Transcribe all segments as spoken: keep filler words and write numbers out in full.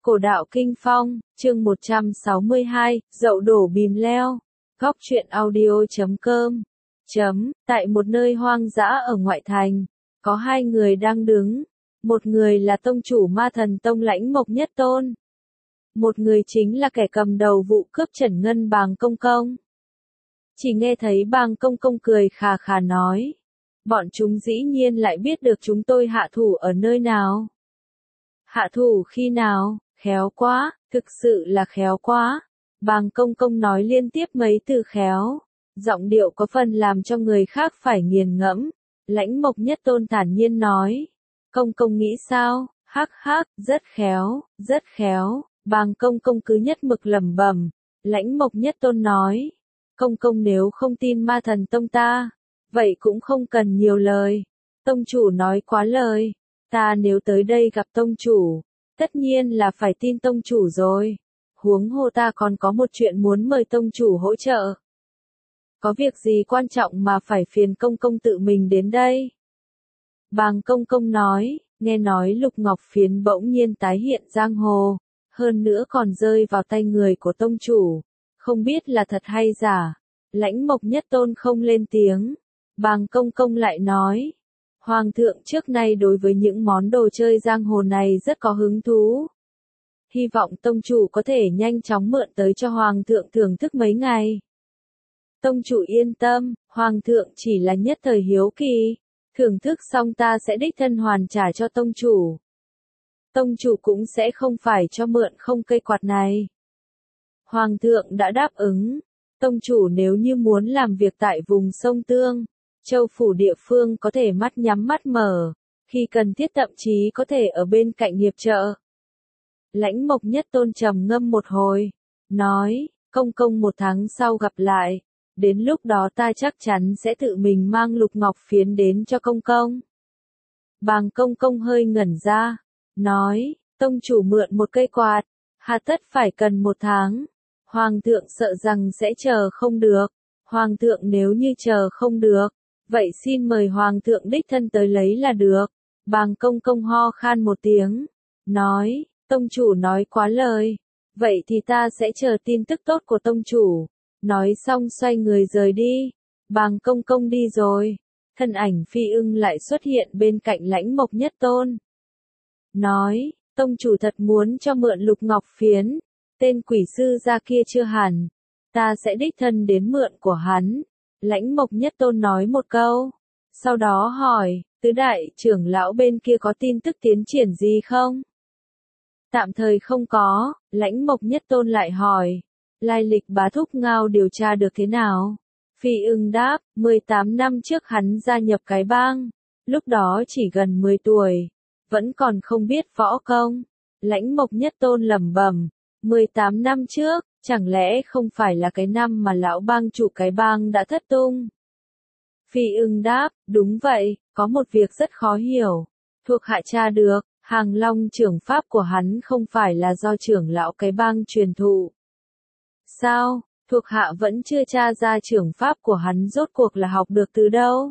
Cổ đạo Kinh Phong, chương một trăm sáu mươi hai, dậu đổ bìm leo. Góc truyện audio chấm com. Chấm, tại một nơi hoang dã ở ngoại thành, có hai người đang đứng. Một người là tông chủ Ma Thần Tông Lãnh Mộc Nhất Tôn. Một người chính là kẻ cầm đầu vụ cướp Trần Ngân Bàng Công Công. Chỉ nghe thấy Bàng Công Công cười khà khà nói. Bọn chúng dĩ nhiên lại biết được chúng tôi hạ thủ ở nơi nào. Hạ thủ khi nào? Khéo quá, thực sự là khéo quá. Bàng Công Công nói liên tiếp mấy từ khéo. Giọng điệu có phần làm cho người khác phải nghiền ngẫm. Lãnh Mộc Nhất Tôn thản nhiên nói. Công Công nghĩ sao? Hắc hắc, rất khéo, rất khéo. Bàng Công Công cứ nhất mực lẩm bẩm. Lãnh Mộc Nhất Tôn nói. Công Công nếu không tin Ma Thần Tông ta, vậy cũng không cần nhiều lời. Tông chủ nói quá lời. Ta nếu tới đây gặp tông chủ, tất nhiên là phải tin tông chủ rồi. Huống hồ ta còn có một chuyện muốn mời tông chủ hỗ trợ. Có việc gì quan trọng mà phải phiền Công Công tự mình đến đây? Bàng Công Công nói, nghe nói Lục Ngọc Phiến bỗng nhiên tái hiện giang hồ, hơn nữa còn rơi vào tay người của tông chủ. Không biết là thật hay giả. Lãnh Mộc Nhất Tôn không lên tiếng. Bàng Công Công lại nói. Hoàng thượng trước nay đối với những món đồ chơi giang hồ này rất có hứng thú. Hy vọng tông chủ có thể nhanh chóng mượn tới cho Hoàng thượng thưởng thức mấy ngày. Tông chủ yên tâm, Hoàng thượng chỉ là nhất thời hiếu kỳ. Thưởng thức xong ta sẽ đích thân hoàn trả cho tông chủ. Tông chủ cũng sẽ không phải cho mượn không cây quạt này. Hoàng thượng đã đáp ứng. Tông chủ nếu như muốn làm việc tại vùng sông Tương, Châu phủ địa phương có thể mắt nhắm mắt mở, khi cần thiết thậm chí có thể ở bên cạnh hiệp trợ. Lãnh Mộc Nhất Tôn trầm ngâm một hồi, nói, Công Công một tháng sau gặp lại, đến lúc đó ta chắc chắn sẽ tự mình mang Lục Ngọc Phiến đến cho Công Công. Bàng Công Công hơi ngẩn ra, nói, tông chủ mượn một cây quạt, hà tất phải cần một tháng. Hoàng thượng sợ rằng sẽ chờ không được. Hoàng thượng nếu như chờ không được, vậy xin mời Hoàng thượng đích thân tới lấy là được. Bàng Công Công ho khan một tiếng, nói, tông chủ nói quá lời. Vậy thì ta sẽ chờ tin tức tốt của tông chủ. Nói xong xoay người rời đi. Bàng Công Công đi rồi. Thân ảnh Phi Ưng lại xuất hiện bên cạnh Lãnh Mộc Nhất Tôn. Nói, tông chủ thật muốn cho mượn Lục Ngọc Phiến. Tên quỷ sư gia kia chưa hẳn. Ta sẽ đích thân đến mượn của hắn. Lãnh Mộc Nhất Tôn nói một câu. Sau đó hỏi, tứ đại trưởng lão bên kia có tin tức tiến triển gì không? Tạm thời không có. Lãnh Mộc Nhất Tôn lại hỏi. Lai lịch bá thúc Ngao điều tra được thế nào? Phi Ưng đáp, mười tám năm trước hắn gia nhập cái bang. Lúc đó chỉ gần mười tuổi. Vẫn còn không biết võ công. Lãnh Mộc Nhất Tôn lẩm bẩm. mười tám năm trước, chẳng lẽ không phải là cái năm mà lão bang chủ cái bang đã thất tung? Phi Ưng đáp, đúng vậy, có một việc rất khó hiểu. Thuộc hạ tra được, Hàng Long trưởng pháp của hắn không phải là do trưởng lão cái bang truyền thụ. Sao, thuộc hạ vẫn chưa tra ra trưởng pháp của hắn rốt cuộc là học được từ đâu?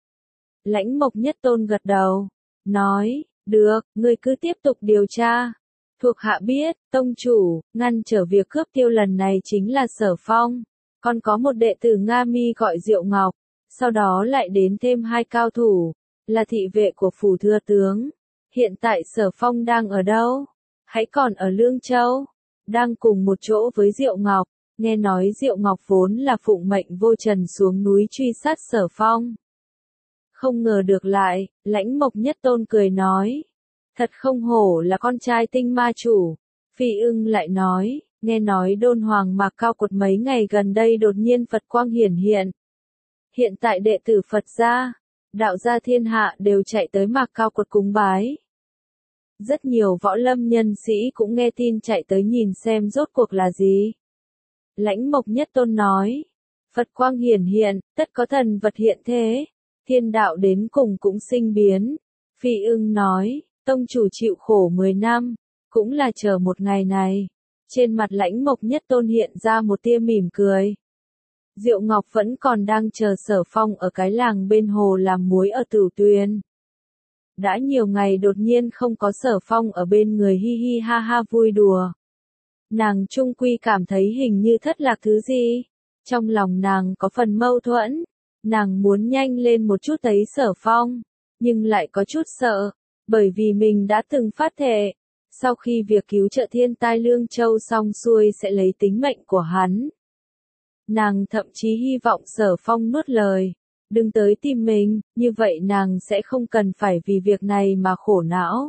Lãnh Mộc Nhất Tôn gật đầu, nói, được, ngươi cứ tiếp tục điều tra. Thuộc hạ biết, tông chủ, ngăn trở việc cướp tiêu lần này chính là Sở Phong. Còn có một đệ tử Nga Mi gọi Diệu Ngọc. Sau đó lại đến thêm hai cao thủ, là thị vệ của phủ thừa tướng. Hiện tại Sở Phong đang ở đâu? Hãy còn ở Lương Châu. Đang cùng một chỗ với Diệu Ngọc. Nghe nói Diệu Ngọc vốn là phụng mệnh vô trần xuống núi truy sát Sở Phong. Không ngờ được lại, Lãnh Mộc Nhất Tôn cười nói. Thật không hổ là con trai tinh ma chủ. Phi Ưng lại nói, nghe nói Đôn Hoàng Mạc Cao Cột mấy ngày gần đây đột nhiên Phật quang hiển hiện. Hiện tại đệ tử Phật gia, đạo gia thiên hạ đều chạy tới Mạc Cao Cột cúng bái. Rất nhiều võ lâm nhân sĩ cũng nghe tin chạy tới nhìn xem rốt cuộc là gì. Lãnh Mộc Nhất Tôn nói, Phật quang hiển hiện, tất có thần vật hiện thế. Thiên đạo đến cùng cũng sinh biến. Phi Ưng nói, tông chủ chịu khổ mười năm, cũng là chờ một ngày này. Trên mặt Lãnh Mộc Nhất Tôn hiện ra một tia mỉm cười. Diệu Ngọc vẫn còn đang chờ Sở Phong ở cái làng bên hồ làm muối ở Tửu Tuyền. Đã nhiều ngày đột nhiên không có Sở Phong ở bên người hi hi ha ha vui đùa. Nàng trung quy cảm thấy hình như thất lạc thứ gì. Trong lòng nàng có phần mâu thuẫn. Nàng muốn nhanh lên một chút thấy Sở Phong, nhưng lại có chút sợ, bởi vì mình đã từng phát thệ, sau khi việc cứu trợ thiên tai Lương Châu xong xuôi sẽ lấy tính mệnh của hắn. Nàng thậm chí hy vọng Sở Phong nuốt lời, đừng tới tìm mình, như vậy nàng sẽ không cần phải vì việc này mà khổ não.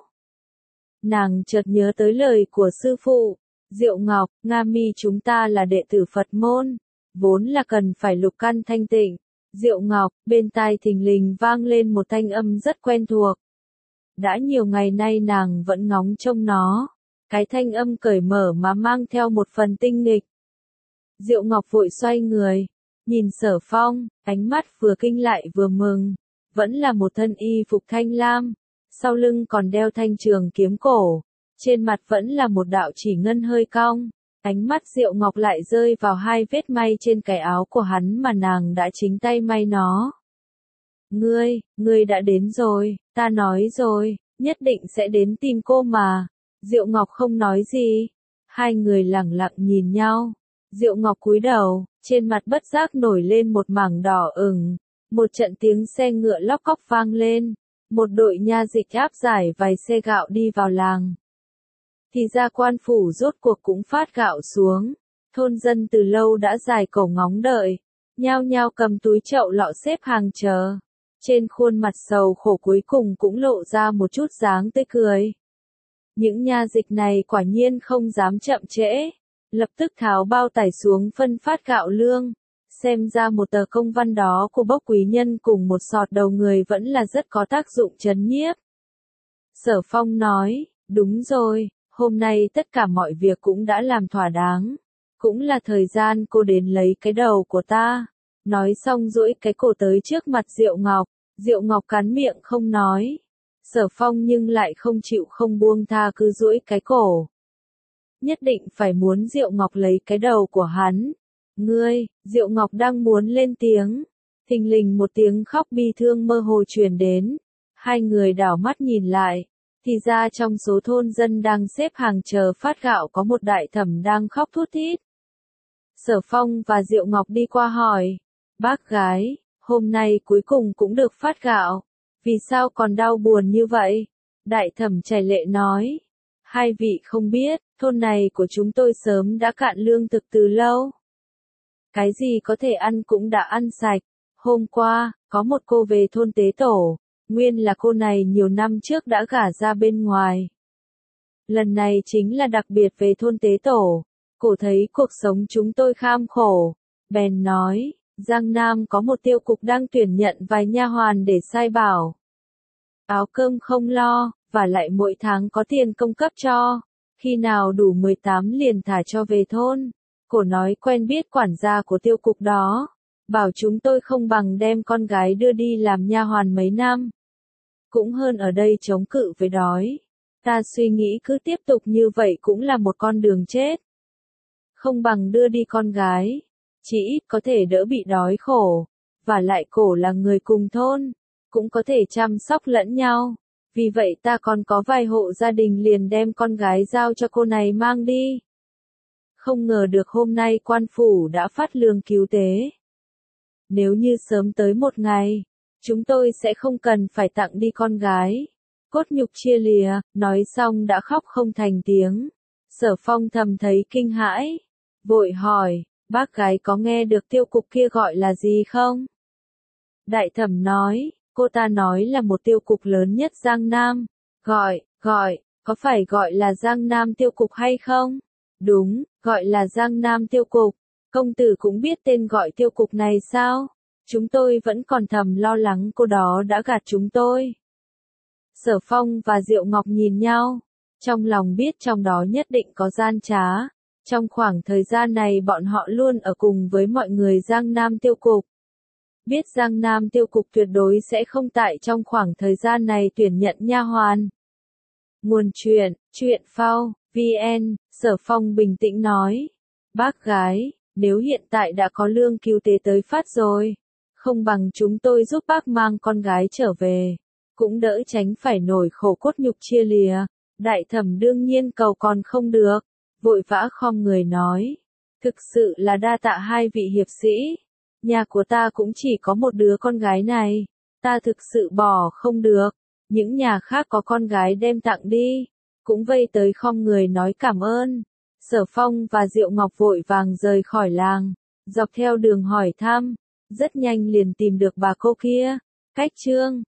Nàng chợt nhớ tới lời của sư phụ, Diệu Ngọc, Nga Mi chúng ta là đệ tử Phật môn, vốn là cần phải lục căn thanh tịnh. Diệu Ngọc, bên tai thình lình vang lên một thanh âm rất quen thuộc. Đã nhiều ngày nay nàng vẫn ngóng trông nó. Cái thanh âm cởi mở mà mang theo một phần tinh nghịch. Diệu Ngọc vội xoay người, nhìn Sở Phong, ánh mắt vừa kinh lại vừa mừng. Vẫn là một thân y phục thanh lam, sau lưng còn đeo thanh trường kiếm cổ. Trên mặt vẫn là một đạo chỉ ngân hơi cong. Ánh mắt Diệu Ngọc lại rơi vào hai vết may trên cái áo của hắn mà nàng đã chính tay may nó. Ngươi, ngươi đã đến rồi, ta nói rồi, nhất định sẽ đến tìm cô mà. Diệu Ngọc không nói gì. Hai người lẳng lặng nhìn nhau. Diệu Ngọc cúi đầu, trên mặt bất giác nổi lên một mảng đỏ ửng. Một trận tiếng xe ngựa lóc cóc vang lên. Một đội nha dịch áp giải vài xe gạo đi vào làng. Thì ra quan phủ rốt cuộc cũng phát gạo xuống. Thôn dân từ lâu đã dài cổ ngóng đợi. Nhao nhao cầm túi chậu lọ xếp hàng chờ. Trên khuôn mặt sầu khổ cuối cùng cũng lộ ra một chút dáng tươi cười. Những nha dịch này quả nhiên không dám chậm trễ. Lập tức tháo bao tải xuống phân phát gạo lương. Xem ra một tờ công văn đó của bốc quý nhân cùng một sọt đầu người vẫn là rất có tác dụng trấn nhiếp. Sở Phong nói, đúng rồi. Hôm nay tất cả mọi việc cũng đã làm thỏa đáng. Cũng là thời gian cô đến lấy cái đầu của ta. Nói xong duỗi cái cổ tới trước mặt Diệu Ngọc. Diệu Ngọc cắn miệng không nói. Sở Phong nhưng lại không chịu không buông tha cứ duỗi cái cổ. Nhất định phải muốn Diệu Ngọc lấy cái đầu của hắn. Ngươi, Diệu Ngọc đang muốn lên tiếng. Thình lình một tiếng khóc bi thương mơ hồ truyền đến. Hai người đảo mắt nhìn lại. Thì ra trong số thôn dân đang xếp hàng chờ phát gạo có một đại thẩm đang khóc thút thít. Sở Phong và Diệu Ngọc đi qua hỏi. Bác gái, hôm nay cuối cùng cũng được phát gạo. Vì sao còn đau buồn như vậy? Đại thẩm chảy lệ nói. Hai vị không biết, thôn này của chúng tôi sớm đã cạn lương thực từ lâu. Cái gì có thể ăn cũng đã ăn sạch. Hôm qua, có một cô về thôn tế tổ. Nguyên là cô này nhiều năm trước đã gả ra bên ngoài. Lần này chính là đặc biệt về thôn tế tổ. Cô thấy cuộc sống chúng tôi kham khổ. Bèn nói, Giang Nam có một tiêu cục đang tuyển nhận vài nha hoàn để sai bảo. Áo cơm không lo, và lại mỗi tháng có tiền công cấp cho. Khi nào đủ mười tám liền thả cho về thôn. Cô nói quen biết quản gia của tiêu cục đó. Bảo chúng tôi không bằng đem con gái đưa đi làm nha hoàn mấy năm. Cũng hơn ở đây chống cự với đói. Ta suy nghĩ cứ tiếp tục như vậy cũng là một con đường chết. Không bằng đưa đi con gái. Chỉ ít có thể đỡ bị đói khổ. Và lại cổ là người cùng thôn. Cũng có thể chăm sóc lẫn nhau. Vì vậy ta còn có vài hộ gia đình liền đem con gái giao cho cô này mang đi. Không ngờ được hôm nay quan phủ đã phát lương cứu tế. Nếu như sớm tới một ngày, chúng tôi sẽ không cần phải tặng đi con gái. Cốt nhục chia lìa, nói xong đã khóc không thành tiếng. Sở Phong thầm thấy kinh hãi. Vội hỏi, bác gái có nghe được tiêu cục kia gọi là gì không? Đại thẩm nói, cô ta nói là một tiêu cục lớn nhất Giang Nam. Gọi, gọi, có phải gọi là Giang Nam tiêu cục hay không? Đúng, gọi là Giang Nam tiêu cục. Công tử cũng biết tên gọi tiêu cục này sao? Chúng tôi vẫn còn thầm lo lắng cô đó đã gạt chúng tôi. Sở Phong và Diệu Ngọc nhìn nhau. Trong lòng biết trong đó nhất định có gian trá. Trong khoảng thời gian này bọn họ luôn ở cùng với mọi người Giang Nam tiêu cục. Biết Giang Nam tiêu cục tuyệt đối sẽ không tại trong khoảng thời gian này tuyển nhận nha hoàn. Nguồn truyện, truyện phao, vn, Sở Phong bình tĩnh nói. Bác gái, nếu hiện tại đã có lương cứu tế tới phát rồi, không bằng chúng tôi giúp bác mang con gái trở về. cũng đỡ tránh phải nổi khổ cốt nhục chia lìa. Đại thẩm đương nhiên cầu còn không được, vội vã khom người nói. Thực sự là đa tạ hai vị hiệp sĩ. Nhà của ta cũng chỉ có một đứa con gái này. Ta thực sự bỏ không được. Những nhà khác có con gái đem tặng đi. Cũng vây tới khom người nói cảm ơn. Sở Phong và Diệu Ngọc vội vàng rời khỏi làng. Dọc theo đường hỏi thăm. Rất nhanh liền tìm được bà cô kia. Cách Trương